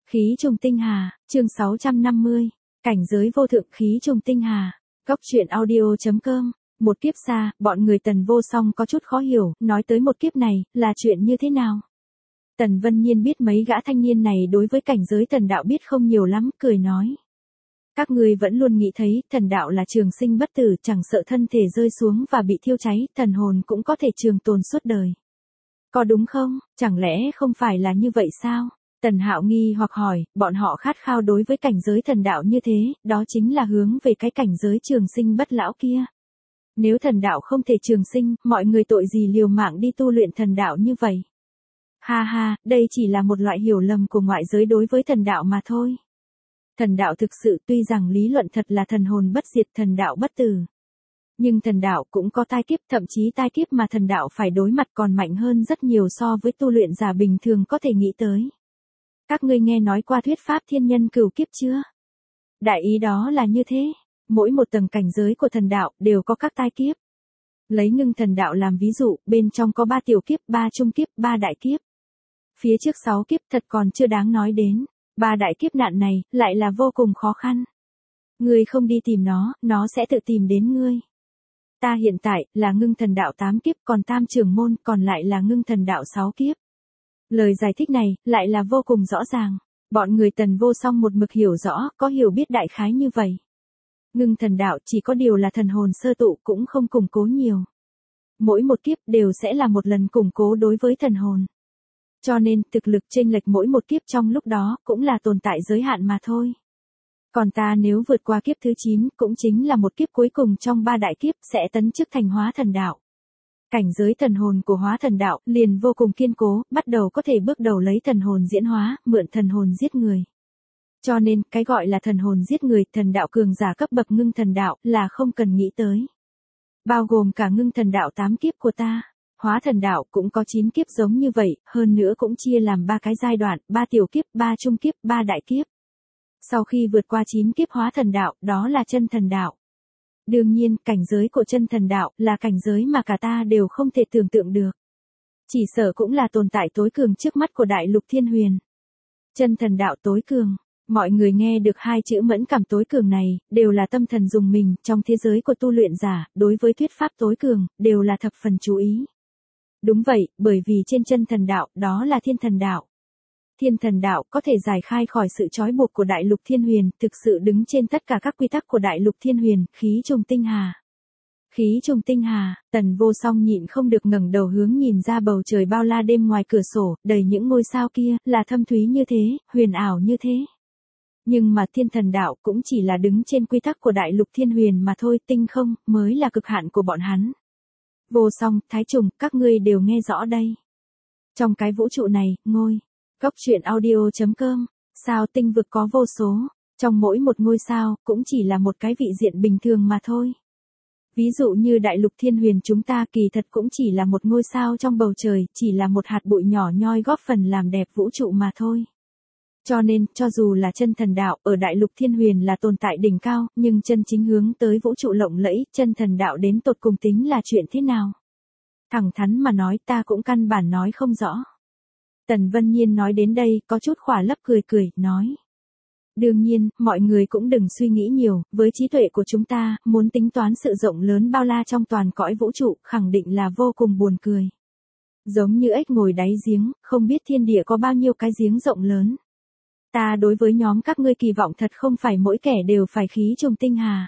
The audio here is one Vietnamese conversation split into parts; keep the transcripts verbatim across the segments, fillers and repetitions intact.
Khí trùng tinh hà, chương sáu trăm năm mươi, cảnh giới vô thượng khí trùng tinh hà, góc truyện audio.com, một kiếp xa, bọn người Tần Vô Song có chút khó hiểu, nói tới một kiếp này, là chuyện như thế nào? Tần Vân Nhiên biết mấy gã thanh niên này đối với cảnh giới thần đạo biết không nhiều lắm, cười nói. Các ngươi vẫn luôn nghĩ thấy, thần đạo là trường sinh bất tử, chẳng sợ thân thể rơi xuống và bị thiêu cháy, thần hồn cũng có thể trường tồn suốt đời. Có đúng không, chẳng lẽ không phải là như vậy sao? Tần Hạo nghi hoặc hỏi, bọn họ khát khao đối với cảnh giới thần đạo như thế, đó chính là hướng về cái cảnh giới trường sinh bất lão kia. Nếu thần đạo không thể trường sinh, mọi người tội gì liều mạng đi tu luyện thần đạo như vậy? Ha ha, đây chỉ là một loại hiểu lầm của ngoại giới đối với thần đạo mà thôi. Thần đạo thực sự tuy rằng lý luận thật là thần hồn bất diệt, thần đạo bất tử. Nhưng thần đạo cũng có tai kiếp, thậm chí tai kiếp mà thần đạo phải đối mặt còn mạnh hơn rất nhiều so với tu luyện giả bình thường có thể nghĩ tới. Các ngươi nghe nói qua thuyết pháp thiên nhân cửu kiếp chưa? Đại ý đó là như thế, mỗi một tầng cảnh giới của thần đạo đều có các tai kiếp. Lấy ngưng thần đạo làm ví dụ, bên trong có ba tiểu kiếp, ba trung kiếp, ba đại kiếp. Phía trước sáu kiếp thật còn chưa đáng nói đến, ba đại kiếp nạn này lại là vô cùng khó khăn. Ngươi không đi tìm nó, nó sẽ tự tìm đến ngươi. Ta hiện tại là ngưng thần đạo tám kiếp, còn tam trưởng môn còn lại là ngưng thần đạo sáu kiếp. Lời giải thích này lại là vô cùng rõ ràng. Bọn người Tần Vô Song một mực hiểu rõ, có hiểu biết đại khái như vậy. Ngưng thần đạo chỉ có điều là thần hồn sơ tụ, cũng không củng cố nhiều. Mỗi một kiếp đều sẽ là một lần củng cố đối với thần hồn. Cho nên, thực lực chênh lệch mỗi một kiếp trong lúc đó cũng là tồn tại giới hạn mà thôi. Còn ta nếu vượt qua kiếp thứ chín, cũng chính là một kiếp cuối cùng trong ba đại kiếp, sẽ tấn chức thành hóa thần đạo. Cảnh giới thần hồn của hóa thần đạo liền vô cùng kiên cố, bắt đầu có thể bước đầu lấy thần hồn diễn hóa, mượn thần hồn giết người. Cho nên, cái gọi là thần hồn giết người, thần đạo cường giả cấp bậc ngưng thần đạo là không cần nghĩ tới. Bao gồm cả ngưng thần đạo tám kiếp của ta. Hóa thần đạo cũng có chín kiếp giống như vậy, hơn nữa cũng chia làm ba cái giai đoạn, ba tiểu kiếp, ba trung kiếp, ba đại kiếp. Sau khi vượt qua chín kiếp hóa thần đạo, đó là chân thần đạo. Đương nhiên, cảnh giới của chân thần đạo là cảnh giới mà cả ta đều không thể tưởng tượng được. Chỉ sợ cũng là tồn tại tối cường trước mắt của đại lục thiên huyền. Chân thần đạo tối cường. Mọi người nghe được hai chữ mẫn cảm tối cường này, đều là tâm thần dùng mình, trong thế giới của tu luyện giả, đối với thuyết pháp tối cường, đều là thập phần chú ý. Đúng vậy, bởi vì trên chân thần đạo, đó là thiên thần đạo. Thiên thần đạo có thể giải khai khỏi sự trói buộc của đại lục thiên huyền, thực sự đứng trên tất cả các quy tắc của đại lục thiên huyền, khí trùng tinh hà. Khí trùng tinh hà, Tần Vô Song nhịn không được ngẩng đầu hướng nhìn ra bầu trời bao la đêm ngoài cửa sổ, đầy những ngôi sao kia, là thâm thúy như thế, huyền ảo như thế. Nhưng mà thiên thần đạo cũng chỉ là đứng trên quy tắc của đại lục thiên huyền mà thôi, tinh không, mới là cực hạn của bọn hắn. Vô Song, Thái Trùng, các ngươi đều nghe rõ đây. Trong cái vũ trụ này, ngôi, góc truyện audio.com, sao tinh vực có vô số, trong mỗi một ngôi sao, cũng chỉ là một cái vị diện bình thường mà thôi. Ví dụ như đại lục thiên huyền chúng ta kỳ thật cũng chỉ là một ngôi sao trong bầu trời, chỉ là một hạt bụi nhỏ nhoi góp phần làm đẹp vũ trụ mà thôi. Cho nên, cho dù là chân thần đạo, ở đại lục thiên huyền là tồn tại đỉnh cao, nhưng chân chính hướng tới vũ trụ lộng lẫy, chân thần đạo đến tột cùng tính là chuyện thế nào? Thẳng thắn mà nói, ta cũng căn bản nói không rõ. Tần Vân Nhiên nói đến đây, có chút khỏa lấp cười cười, nói. Đương nhiên, mọi người cũng đừng suy nghĩ nhiều, với trí tuệ của chúng ta, muốn tính toán sự rộng lớn bao la trong toàn cõi vũ trụ, khẳng định là vô cùng buồn cười. Giống như ếch ngồi đáy giếng, không biết thiên địa có bao nhiêu cái giếng rộng lớn. Ta đối với nhóm các ngươi kỳ vọng thật không phải mỗi kẻ đều phải khí trùng tinh hà.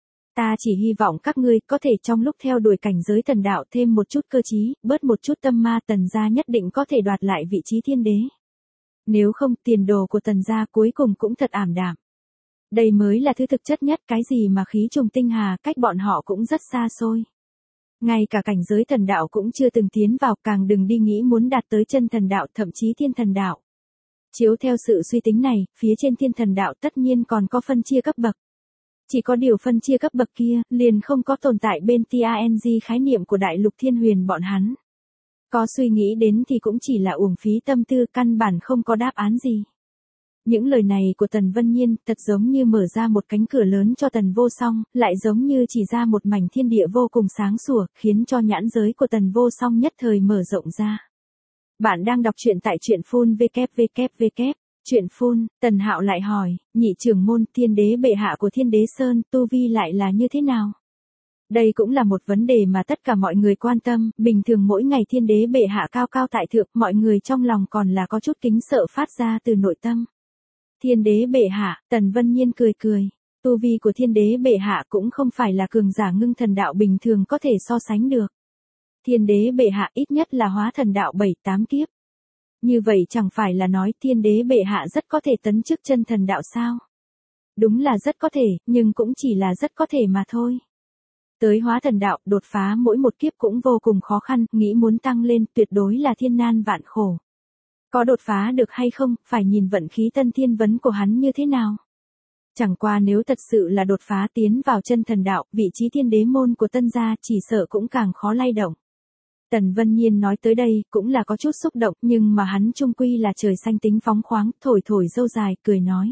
Ta chỉ hy vọng các ngươi có thể trong lúc theo đuổi cảnh giới thần đạo thêm một chút cơ trí, bớt một chút tâm ma, Tần gia nhất định có thể đoạt lại vị trí thiên đế. Nếu không, tiền đồ của Tần gia cuối cùng cũng thật ảm đạm. Đây mới là thứ thực chất nhất, cái gì mà khí trùng tinh hà, cách bọn họ cũng rất xa xôi. Ngay cả cảnh giới thần đạo cũng chưa từng tiến vào, càng đừng đi nghĩ muốn đạt tới chân thần đạo, thậm chí thiên thần đạo. Chiếu theo sự suy tính này, phía trên thiên thần đạo tất nhiên còn có phân chia cấp bậc. Chỉ có điều phân chia cấp bậc kia, liền không có tồn tại bên tang khái niệm của đại lục thiên huyền bọn hắn. Có suy nghĩ đến thì cũng chỉ là uổng phí tâm tư, căn bản không có đáp án gì. Những lời này của Tần Vân Nhiên, thật giống như mở ra một cánh cửa lớn cho Tần Vô Song, lại giống như chỉ ra một mảnh thiên địa vô cùng sáng sủa, khiến cho nhãn giới của Tần Vô Song nhất thời mở rộng ra. Bạn đang đọc truyện tại truyện phun vê kép vê kép vê kép Chuyện phun, Tần Hạo lại hỏi, nhị trưởng môn, thiên đế bệ hạ của Thiên Đế Sơn, tu vi lại là như thế nào? Đây cũng là một vấn đề mà tất cả mọi người quan tâm, bình thường mỗi ngày thiên đế bệ hạ cao cao tại thượng, mọi người trong lòng còn là có chút kính sợ phát ra từ nội tâm. Thiên đế bệ hạ, Tần Vân Nhiên cười cười, tu vi của thiên đế bệ hạ cũng không phải là cường giả ngưng thần đạo bình thường có thể so sánh được. Thiên đế bệ hạ ít nhất là hóa thần đạo bảy tám kiếp. Như vậy chẳng phải là nói thiên đế bệ hạ rất có thể tấn chức chân thần đạo sao? Đúng là rất có thể, nhưng cũng chỉ là rất có thể mà thôi. Tới hóa thần đạo, đột phá mỗi một kiếp cũng vô cùng khó khăn, nghĩ muốn tăng lên tuyệt đối là thiên nan vạn khổ. Có đột phá được hay không, phải nhìn vận khí tân thiên vấn của hắn như thế nào. Chẳng qua nếu thật sự là đột phá tiến vào chân thần đạo, vị trí thiên đế môn của tân gia chỉ sợ cũng càng khó lay động. Tần Vân Nhiên nói tới đây cũng là có chút xúc động, nhưng mà hắn chung quy là trời xanh tính phóng khoáng, thổi thổi râu dài, cười nói.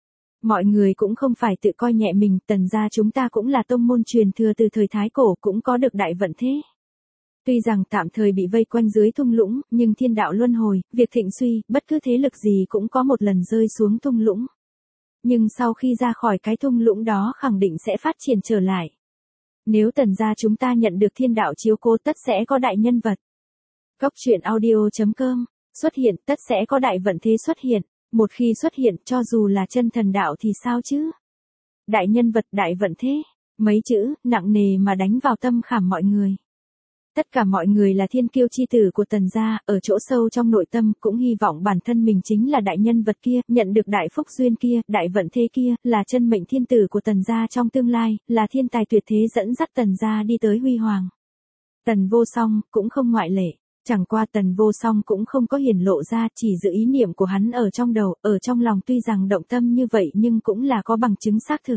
Mọi người cũng không phải tự coi nhẹ mình, Tần gia chúng ta cũng là tông môn truyền thừa từ thời Thái Cổ, cũng có được đại vận thế. Tuy rằng tạm thời bị vây quanh dưới thung lũng, nhưng thiên đạo luân hồi, việc thịnh suy, bất cứ thế lực gì cũng có một lần rơi xuống thung lũng. Nhưng sau khi ra khỏi cái thung lũng đó khẳng định sẽ phát triển trở lại. Nếu Tần gia chúng ta nhận được thiên đạo chiếu cố tất sẽ có đại nhân vật. Góc truyện audio chấm com, xuất hiện tất sẽ có đại vận thế xuất hiện. Một khi xuất hiện cho dù là chân thần đạo thì sao chứ? Đại nhân vật đại vận thế, mấy chữ, nặng nề mà đánh vào tâm khảm mọi người. Tất cả mọi người là thiên kiêu chi tử của Tần gia, ở chỗ sâu trong nội tâm cũng hy vọng bản thân mình chính là đại nhân vật kia, nhận được đại phúc duyên kia, đại vận thế kia, là chân mệnh thiên tử của Tần gia trong tương lai, là thiên tài tuyệt thế dẫn dắt Tần gia đi tới huy hoàng. Tần Vô Song cũng không ngoại lệ. Chẳng qua Tần Vô Song cũng không có hiển lộ ra, chỉ giữ ý niệm của hắn ở trong đầu, ở trong lòng tuy rằng động tâm như vậy nhưng cũng là có bằng chứng xác thực.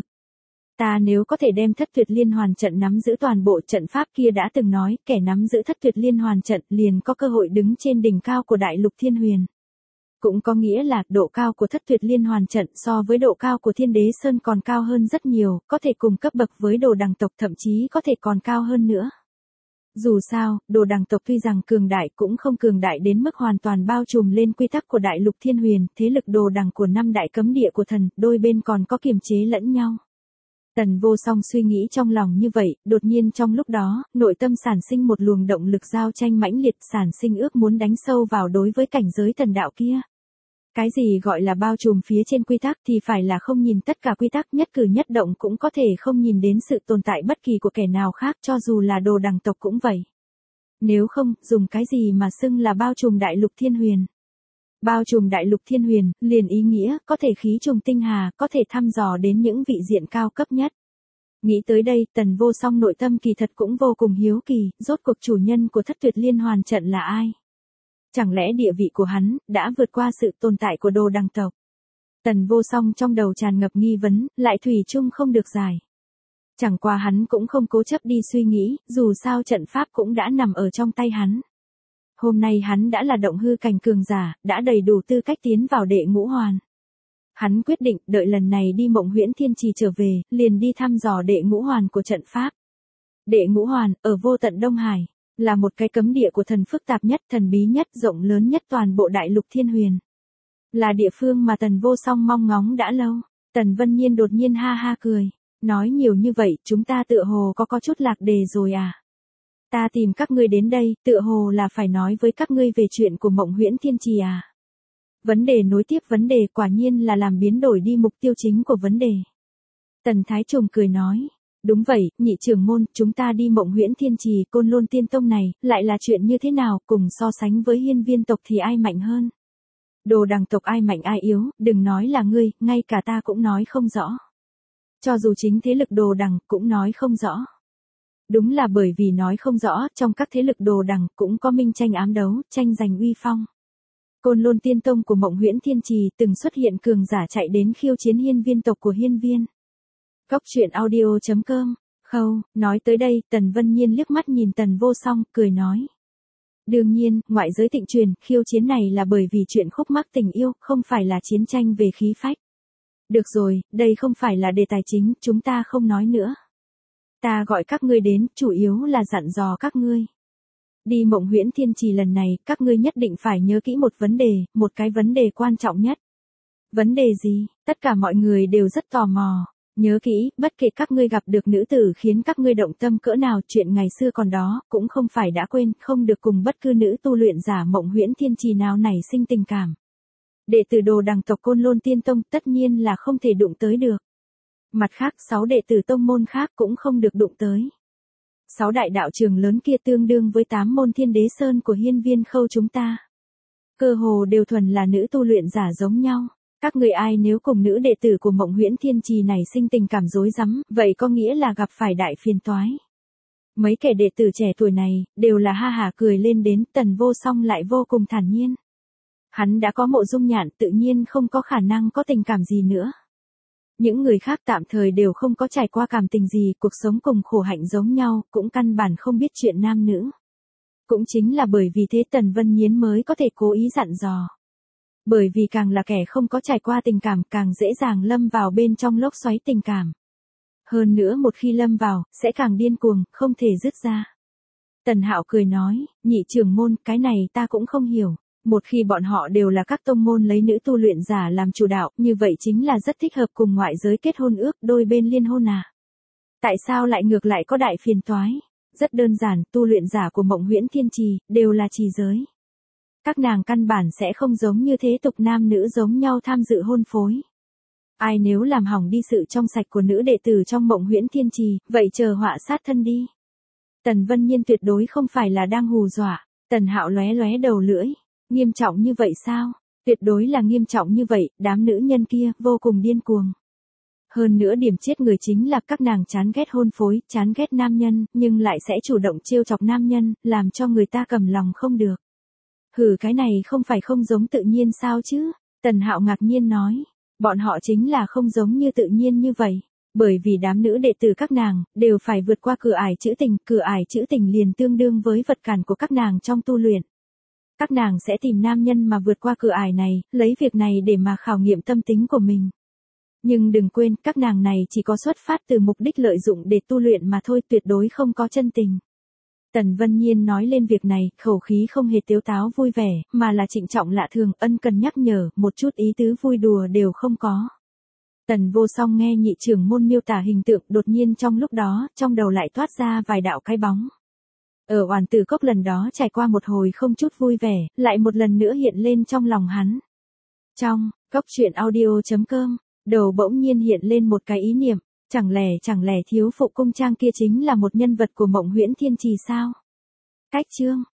Ta nếu có thể đem thất tuyệt liên hoàn trận nắm giữ toàn bộ trận pháp kia đã từng nói, kẻ nắm giữ thất tuyệt liên hoàn trận liền có cơ hội đứng trên đỉnh cao của đại lục thiên huyền. Cũng có nghĩa là độ cao của thất tuyệt liên hoàn trận so với độ cao của Thiên Đế Sơn còn cao hơn rất nhiều, có thể cùng cấp bậc với Đồ Đằng tộc, thậm chí có thể còn cao hơn nữa. Dù sao, Đồ Đằng tộc tuy rằng cường đại cũng không cường đại đến mức hoàn toàn bao trùm lên quy tắc của đại lục thiên huyền, thế lực Đồ Đằng của năm đại cấm địa của thần, đôi bên còn có kiềm chế lẫn nhau. Tần Vô Song suy nghĩ trong lòng như vậy, đột nhiên trong lúc đó, nội tâm sản sinh một luồng động lực giao tranh mãnh liệt, sản sinh ước muốn đánh sâu vào đối với cảnh giới thần đạo kia. Cái gì gọi là bao trùm phía trên quy tắc thì phải là không nhìn tất cả quy tắc, nhất cử nhất động cũng có thể không nhìn đến sự tồn tại bất kỳ của kẻ nào khác, cho dù là Đồ Đằng tộc cũng vậy. Nếu không, dùng cái gì mà xưng là bao trùm đại lục thiên huyền? Bao trùm đại lục thiên huyền, liền ý nghĩa, có thể khí trùng tinh hà, có thể thăm dò đến những vị diện cao cấp nhất. Nghĩ tới đây, Tần Vô Song nội tâm kỳ thật cũng vô cùng hiếu kỳ, rốt cuộc chủ nhân của thất tuyệt liên hoàn trận là ai? Chẳng lẽ địa vị của hắn, đã vượt qua sự tồn tại của Đồ Đằng tộc? Tần Vô Song trong đầu tràn ngập nghi vấn, lại thủy chung không được giải. Chẳng qua hắn cũng không cố chấp đi suy nghĩ, dù sao trận pháp cũng đã nằm ở trong tay hắn. Hôm nay hắn đã là động hư cảnh cường giả, đã đầy đủ tư cách tiến vào đệ ngũ hoàn. Hắn quyết định, đợi lần này đi Mộng Huyễn Thiên Trì trở về, liền đi thăm dò đệ ngũ hoàn của trận pháp. Đệ ngũ hoàn, ở vô tận Đông Hải, là một cái cấm địa của thần phức tạp nhất, thần bí nhất, rộng lớn nhất toàn bộ đại lục thiên huyền. Là địa phương mà Tần Vô Song mong ngóng đã lâu. Tần Vân Nhiên đột nhiên ha ha cười, nói nhiều như vậy, chúng ta tựa hồ có có chút lạc đề rồi à? Ta tìm các ngươi đến đây, tựa hồ là phải nói với các ngươi về chuyện của Mộng Huyễn Thiên Trì à? Vấn đề nối tiếp vấn đề, quả nhiên là làm biến đổi đi mục tiêu chính của vấn đề. Tần Thái Trùng cười nói, đúng vậy, nhị trưởng môn, chúng ta đi Mộng Huyễn Thiên Trì, Côn Lôn Tiên Tông này, lại là chuyện như thế nào, cùng so sánh với Hiên Viên tộc thì ai mạnh hơn? Đồ Đằng tộc ai mạnh ai yếu, đừng nói là ngươi, ngay cả ta cũng nói không rõ. Cho dù chính thế lực Đồ Đằng cũng nói không rõ. Đúng là bởi vì nói không rõ, trong các thế lực Đồ Đằng cũng có minh tranh ám đấu, tranh giành uy phong. Côn Lôn Tiên Tông của Mộng Huyễn Thiên Trì từng xuất hiện cường giả chạy đến khiêu chiến Hiên Viên tộc của Hiên Viên. Góc truyện audio chấm com, khâu, nói tới đây, Tần Vân Nhiên liếc mắt nhìn Tần Vô Song, cười nói. Đương nhiên, ngoại giới thịnh truyền, khiêu chiến này là bởi vì chuyện khúc mắc tình yêu, không phải là chiến tranh về khí phách. Được rồi, đây không phải là đề tài chính, chúng ta không nói nữa. Ta gọi các ngươi đến, chủ yếu là dặn dò các ngươi. Đi Mộng Huyễn Thiên Trì lần này, các ngươi nhất định phải nhớ kỹ một vấn đề, một cái vấn đề quan trọng nhất. Vấn đề gì? Tất cả mọi người đều rất tò mò. Nhớ kỹ, bất kể các ngươi gặp được nữ tử khiến các ngươi động tâm cỡ nào, chuyện ngày xưa còn đó, cũng không phải đã quên, không được cùng bất cứ nữ tu luyện giả Mộng Huyễn Thiên Trì nào nảy sinh tình cảm. Đệ tử Đồ Đằng tộc Côn Lôn Tiên Tông tất nhiên là không thể đụng tới được. Mặt khác, sáu đệ tử tông môn khác cũng không được đụng tới. Sáu đại đạo trường lớn kia tương đương với tám môn Thiên Đế Sơn của hiên viên khâu chúng ta. Cơ hồ đều thuần là nữ tu luyện giả giống nhau. Các người ai nếu cùng nữ đệ tử của Mộng Huyễn Thiên Trì này sinh tình cảm rối rắm, vậy có nghĩa là gặp phải đại phiền toái. Mấy kẻ đệ tử trẻ tuổi này, đều là ha hả cười lên đến, Tần Vô Song lại vô cùng thản nhiên. Hắn đã có Mộ Dung Nhạn, tự nhiên không có khả năng có tình cảm gì nữa. Những người khác tạm thời đều không có trải qua cảm tình gì, cuộc sống cùng khổ hạnh giống nhau, cũng căn bản không biết chuyện nam nữ. Cũng chính là bởi vì thế Tần Vân Nhiến mới có thể cố ý dặn dò. Bởi vì càng là kẻ không có trải qua tình cảm, càng dễ dàng lâm vào bên trong lốc xoáy tình cảm. Hơn nữa một khi lâm vào, sẽ càng điên cuồng, không thể dứt ra. Tần Hạo cười nói, nhị trưởng môn, cái này ta cũng không hiểu. Một khi bọn họ đều là các tông môn lấy nữ tu luyện giả làm chủ đạo, như vậy chính là rất thích hợp cùng ngoại giới kết hôn ước, đôi bên liên hôn à. Tại sao lại ngược lại có đại phiền toái? Rất đơn giản, tu luyện giả của Mộng Huyễn Thiên Trì, đều là trì giới. Các nàng căn bản sẽ không giống như thế tục nam nữ giống nhau tham dự hôn phối. Ai nếu làm hỏng đi sự trong sạch của nữ đệ tử trong Mộng Huyễn Thiên Trì, vậy chờ họa sát thân đi. Tần Vân Nhiên tuyệt đối không phải là đang hù dọa. Tần Hạo lóe lóe đầu lưỡi. Nghiêm trọng như vậy sao? Tuyệt đối là nghiêm trọng như vậy, đám nữ nhân kia, vô cùng điên cuồng. Hơn nữa điểm chết người chính là các nàng chán ghét hôn phối, chán ghét nam nhân, nhưng lại sẽ chủ động trêu chọc nam nhân, làm cho người ta cầm lòng không được. Hừ, cái này không phải không giống tự nhiên sao chứ? Tần Hạo ngạc nhiên nói. Bọn họ chính là không giống như tự nhiên như vậy. Bởi vì đám nữ đệ tử các nàng, đều phải vượt qua cửa ải trữ tình, cửa ải trữ tình liền tương đương với vật cản của các nàng trong tu luyện. Các nàng sẽ tìm nam nhân mà vượt qua cửa ải này, lấy việc này để mà khảo nghiệm tâm tính của mình. Nhưng đừng quên, các nàng này chỉ có xuất phát từ mục đích lợi dụng để tu luyện mà thôi, tuyệt đối không có chân tình. Tần Vân Nhiên nói lên việc này, khẩu khí không hề tếu táo vui vẻ, mà là trịnh trọng lạ thường, ân cần nhắc nhở, một chút ý tứ vui đùa đều không có. Tần Vô Song nghe nhị trưởng môn miêu tả hình tượng, đột nhiên trong lúc đó, trong đầu lại toát ra vài đạo cái bóng. Ở Oản Tử Cốc lần đó trải qua một hồi không chút vui vẻ, lại một lần nữa hiện lên trong lòng hắn. Trong, cốc truyện audio chấm com, đầu bỗng nhiên hiện lên một cái ý niệm, chẳng lẽ chẳng lẽ thiếu phụ cung trang kia chính là một nhân vật của Mộng Huyễn Thiên Trì sao? Cách chương